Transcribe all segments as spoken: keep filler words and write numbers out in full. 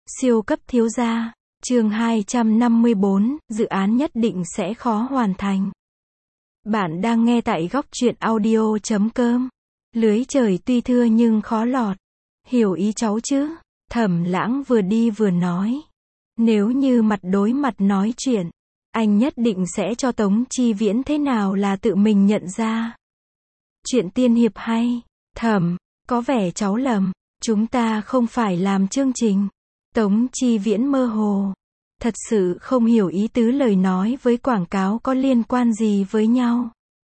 Siêu cấp thiếu gia, chương hai trăm năm mươi bốn, dự án nhất định sẽ khó hoàn thành. Bạn đang nghe tại góc truyện audio chấm com. Lưới trời tuy thưa nhưng khó lọt. Hiểu ý cháu chứ? Thẩm Lãng vừa đi vừa nói. Nếu như mặt đối mặt nói chuyện, anh nhất định sẽ cho Tống Chi Viễn thế nào là tự mình nhận ra. Chuyện tiên hiệp hay. Thẩm, có vẻ cháu lầm. Chúng ta không phải làm chương trình. Tống Chi Viễn mơ hồ. Thật sự không hiểu ý tứ lời nói với quảng cáo có liên quan gì với nhau.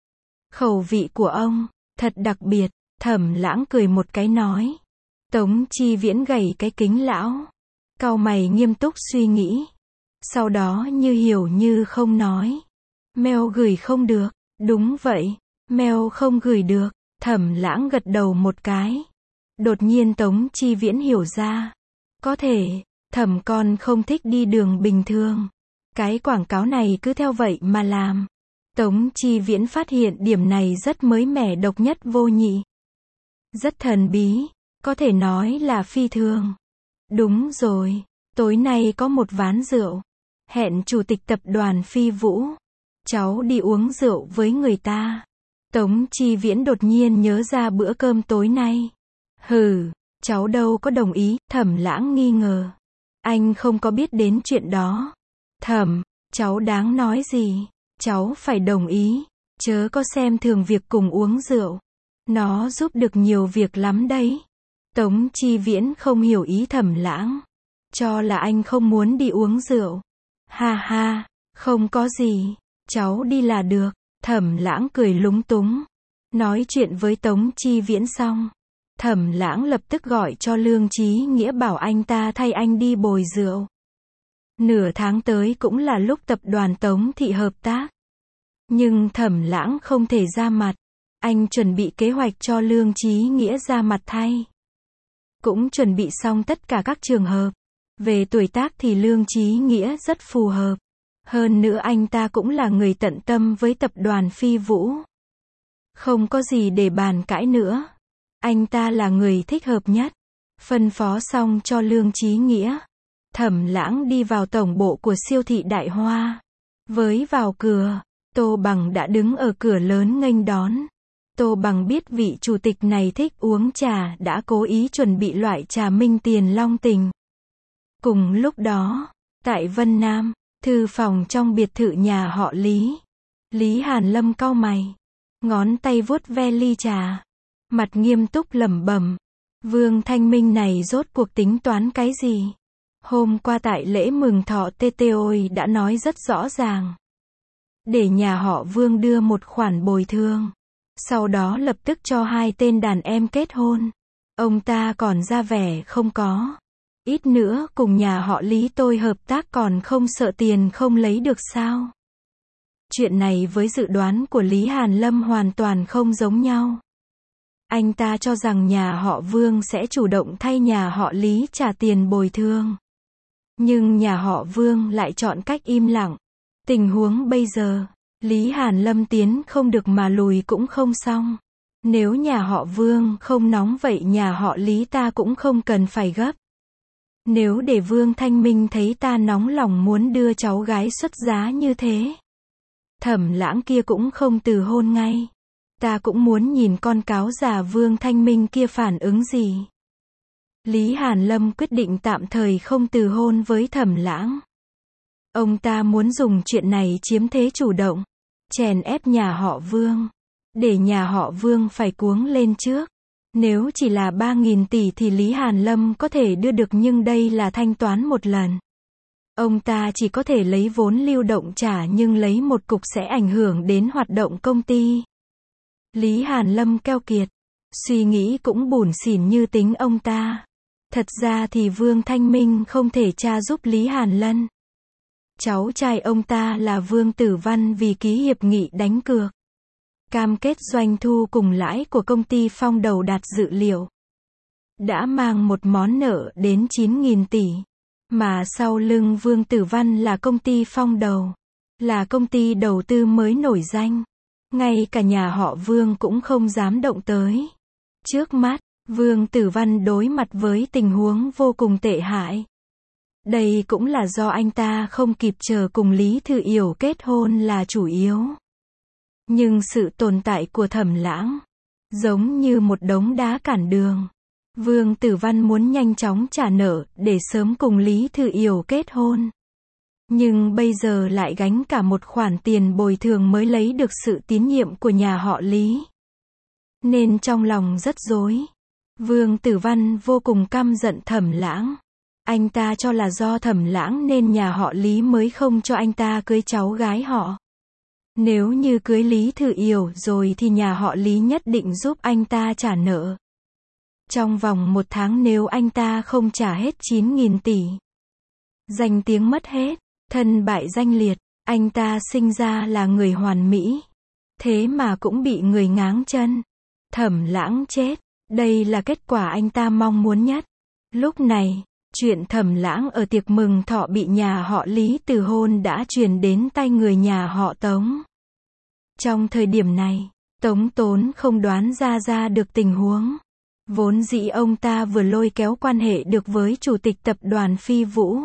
Khẩu vị của ông, thật đặc biệt. Thẩm Lãng cười một cái nói. Tống Chi Viễn gầy cái kính lão. Cau mày nghiêm túc suy nghĩ. Sau đó như hiểu như không nói. Mail gửi không được. Đúng vậy. Mail không gửi được. Thẩm Lãng gật đầu một cái. Đột nhiên Tống Chi Viễn hiểu ra. Có thể, Thẩm con không thích đi đường bình thường. Cái quảng cáo này cứ theo vậy mà làm. Tống Chi Viễn phát hiện điểm này rất mới mẻ, độc nhất vô nhị. Rất thần bí, có thể nói là phi thường. Đúng rồi, tối nay có một ván rượu. Hẹn chủ tịch tập đoàn Phi Vũ. Cháu đi uống rượu với người ta. Tống Chi Viễn đột nhiên nhớ ra bữa cơm tối nay. Hừ, cháu đâu có đồng ý. Thẩm Lãng nghi ngờ. Anh không có biết đến chuyện đó. Thẩm, cháu đáng nói gì? Cháu phải đồng ý. Chớ có xem thường việc cùng uống rượu. Nó giúp được nhiều việc lắm đấy. Tống Chi Viễn không hiểu ý Thẩm Lãng. Cho là anh không muốn đi uống rượu. Ha ha, không có gì. Cháu đi là được. Thẩm Lãng cười lúng túng. Nói chuyện với Tống Chi Viễn xong. Thẩm Lãng lập tức gọi cho Lương Chí Nghĩa bảo anh ta thay anh đi bồi rượu. Nửa tháng tới cũng là lúc tập đoàn Tống Thị hợp tác. Nhưng Thẩm Lãng không thể ra mặt. Anh chuẩn bị kế hoạch cho Lương Chí Nghĩa ra mặt thay. Cũng chuẩn bị xong tất cả các trường hợp. Về tuổi tác thì Lương Chí Nghĩa rất phù hợp. Hơn nữa anh ta cũng là người tận tâm với tập đoàn Phi Vũ. Không có gì để bàn cãi nữa. Anh ta là người thích hợp nhất. Phân phó xong cho Lương Chí Nghĩa. Thẩm Lãng đi vào tổng bộ của siêu thị Đại Hoa. Với vào cửa, Tô Bằng đã đứng ở cửa lớn nghênh đón. Tô Bằng biết vị chủ tịch này thích uống trà, đã cố ý chuẩn bị loại trà Minh Tiền Long Tình. Cùng lúc đó, tại Vân Nam, thư phòng trong biệt thự nhà họ Lý. Lý Hàn Lâm cau mày, ngón tay vuốt ve ly trà, mặt nghiêm túc lẩm bẩm. Vương Thanh Minh này rốt cuộc tính toán cái gì? Hôm qua tại lễ mừng thọ tê tê ôi đã nói rất rõ ràng. Để nhà họ Vương đưa một khoản bồi thường. Sau đó lập tức cho hai tên đàn em kết hôn. Ông ta còn ra vẻ không có. Ít nữa cùng nhà họ Lý tôi hợp tác còn không sợ tiền không lấy được sao? Chuyện này với dự đoán của Lý Hàn Lâm hoàn toàn không giống nhau. Anh ta cho rằng nhà họ Vương sẽ chủ động thay nhà họ Lý trả tiền bồi thường. Nhưng nhà họ Vương lại chọn cách im lặng. Tình huống bây giờ, Lý Hàn Lâm tiến không được mà lùi cũng không xong. Nếu nhà họ Vương không nóng vậy nhà họ Lý ta cũng không cần phải gấp. Nếu để Vương Thanh Minh thấy ta nóng lòng muốn đưa cháu gái xuất giá như thế, Thẩm Lãng kia cũng không từ hôn ngay. Ta cũng muốn nhìn con cáo già Vương Thanh Minh kia phản ứng gì. Lý Hàn Lâm quyết định tạm thời không từ hôn với Thẩm Lãng. Ông ta muốn dùng chuyện này chiếm thế chủ động, chèn ép nhà họ Vương, để nhà họ Vương phải cuống lên trước. Nếu chỉ là ba nghìn tỷ thì Lý Hàn Lâm có thể đưa được, nhưng đây là thanh toán một lần. Ông ta chỉ có thể lấy vốn lưu động trả, nhưng lấy một cục sẽ ảnh hưởng đến hoạt động công ty. Lý Hàn Lâm keo kiệt, suy nghĩ cũng bủn xỉn như tính ông ta. Thật ra thì Vương Thanh Minh không thể tra giúp Lý Hàn Lân. Cháu trai ông ta là Vương Tử Văn vì ký hiệp nghị đánh cược. Cam kết doanh thu cùng lãi của công ty Phong Đầu đạt dự liệu. Đã mang một món nợ đến chín nghìn tỷ. Mà sau lưng Vương Tử Văn là công ty Phong Đầu. Là công ty đầu tư mới nổi danh. Ngay cả nhà họ Vương cũng không dám động tới. Trước mắt, Vương Tử Văn đối mặt với tình huống vô cùng tệ hại. Đây cũng là do anh ta không kịp chờ cùng Lý Thư Yểu kết hôn là chủ yếu. Nhưng sự tồn tại của Thẩm Lãng, giống như một đống đá cản đường. Vương Tử Văn muốn nhanh chóng trả nợ, để sớm cùng Lý Thư Yểu kết hôn. Nhưng bây giờ lại gánh cả một khoản tiền bồi thường mới lấy được sự tín nhiệm của nhà họ Lý. Nên trong lòng rất rối. Vương Tử Văn vô cùng căm giận Thẩm Lãng. Anh ta cho là do Thẩm Lãng nên nhà họ Lý mới không cho anh ta cưới cháu gái họ. Nếu như cưới Lý Thư Yểu rồi thì nhà họ Lý nhất định giúp anh ta trả nợ. Trong vòng một tháng nếu anh ta không trả hết chín nghìn tỷ. Danh tiếng mất hết, thân bại danh liệt, anh ta sinh ra là người hoàn mỹ. Thế mà cũng bị người ngáng chân. Thẩm Lãng chết, đây là kết quả anh ta mong muốn nhất. Lúc này, chuyện Thẩm Lãng ở tiệc mừng thọ bị nhà họ Lý từ hôn đã truyền đến tai người nhà họ Tống. Trong thời điểm này, Tống Tốn không đoán ra ra được tình huống. Vốn dĩ ông ta vừa lôi kéo quan hệ được với chủ tịch tập đoàn Phi Vũ.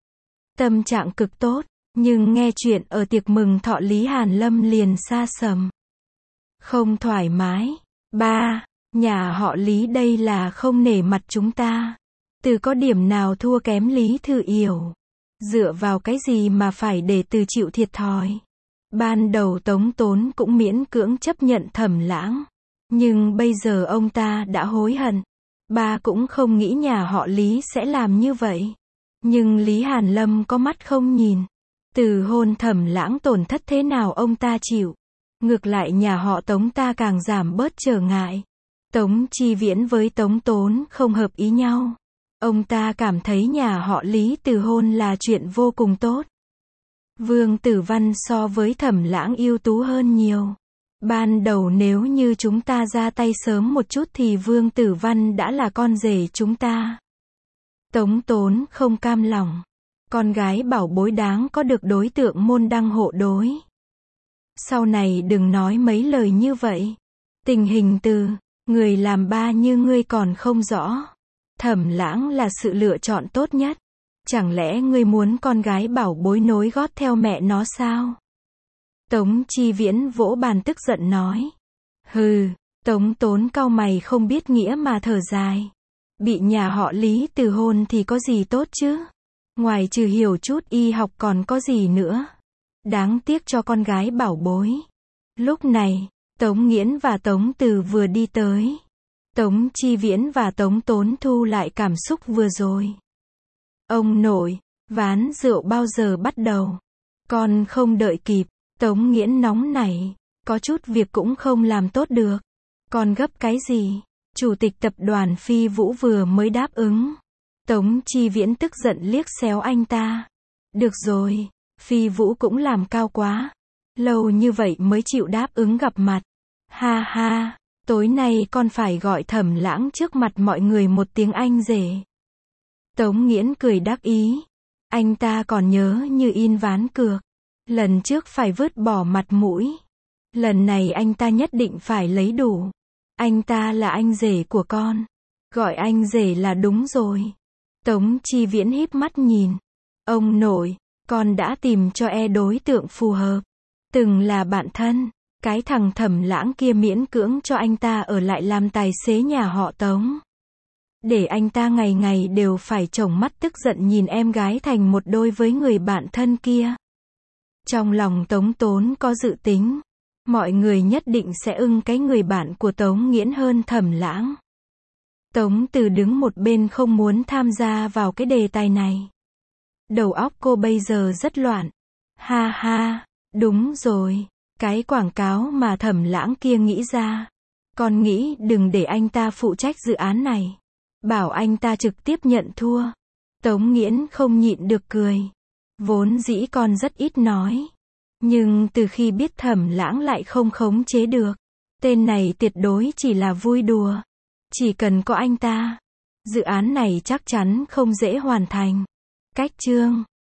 Tâm trạng cực tốt, nhưng nghe chuyện ở tiệc mừng thọ Lý Hàn Lâm liền sa sầm. Không thoải mái. Ba, nhà họ Lý đây là không nể mặt chúng ta. Từ có điểm nào thua kém Lý Thư Yểu. Dựa vào cái gì mà phải để Từ chịu thiệt thòi. Ban đầu Tống Tốn cũng miễn cưỡng chấp nhận Thẩm Lãng. Nhưng bây giờ ông ta đã hối hận. Ba cũng không nghĩ nhà họ Lý sẽ làm như vậy. Nhưng Lý Hàn Lâm có mắt không nhìn. Từ hôn Thẩm Lãng tổn thất thế nào ông ta chịu. Ngược lại nhà họ Tống ta càng giảm bớt trở ngại. Tống Chi Viễn với Tống Tốn không hợp ý nhau. Ông ta cảm thấy nhà họ Lý từ hôn là chuyện vô cùng tốt. Vương Tử Văn so với Thẩm Lãng ưu tú hơn nhiều. Ban đầu nếu như chúng ta ra tay sớm một chút thì Vương Tử Văn đã là con rể chúng ta. Tống Tốn không cam lòng. Con gái bảo bối đáng có được đối tượng môn đăng hộ đối. Sau này đừng nói mấy lời như vậy. Tình hình từ người làm ba như ngươi còn không rõ. Thẩm Lãng là sự lựa chọn tốt nhất. Chẳng lẽ ngươi muốn con gái bảo bối nối gót theo mẹ nó sao? Tống Chi Viễn vỗ bàn tức giận nói. Hừ, Tống Tốn cau mày không biết nghĩa mà thở dài. Bị nhà họ Lý từ hôn thì có gì tốt chứ? Ngoài trừ hiểu chút y học còn có gì nữa? Đáng tiếc cho con gái bảo bối. Lúc này, Tống Nghiễn và Tống Từ vừa đi tới. Tống Chi Viễn và Tống Tốn thu lại cảm xúc vừa rồi. Ông nội, ván rượu bao giờ bắt đầu? Con không đợi kịp. Tống Nghiễn nóng nảy. Có chút việc cũng không làm tốt được. Con gấp cái gì? Chủ tịch tập đoàn Phi Vũ vừa mới đáp ứng. Tống Chi Viễn tức giận liếc xéo anh ta. Được rồi, Phi Vũ cũng làm cao quá. Lâu như vậy mới chịu đáp ứng gặp mặt. Ha ha, tối nay con phải gọi Thẩm Lãng trước mặt mọi người một tiếng anh rể. Tống Nghiễn cười đắc ý. Anh ta còn nhớ như in ván cược. Lần trước phải vứt bỏ mặt mũi. Lần này anh ta nhất định phải lấy đủ. Anh ta là anh rể của con. Gọi anh rể là đúng rồi. Tống Chi Viễn híp mắt nhìn. Ông nội, con đã tìm cho e đối tượng phù hợp. Từng là bạn thân. Cái thằng Thẩm Lãng kia miễn cưỡng cho anh ta ở lại làm tài xế nhà họ Tống. Để anh ta ngày ngày đều phải trông mắt tức giận nhìn em gái thành một đôi với người bạn thân kia. Trong lòng Tống Tốn có dự tính. Mọi người nhất định sẽ ưng cái người bạn của Tống Nghiễn hơn Thẩm Lãng. Tống Từ đứng một bên không muốn tham gia vào cái đề tài này. Đầu óc cô bây giờ rất loạn. Ha ha, đúng rồi. Cái quảng cáo mà Thẩm Lãng kia nghĩ ra. Con nghĩ đừng để anh ta phụ trách dự án này. Bảo anh ta trực tiếp nhận thua. Tống Nghiễn không nhịn được cười. Vốn dĩ con rất ít nói. Nhưng từ khi biết Thẩm Lãng lại không khống chế được. Tên này tuyệt đối chỉ là vui đùa. Chỉ cần có anh ta. Dự án này chắc chắn không dễ hoàn thành. Cách chương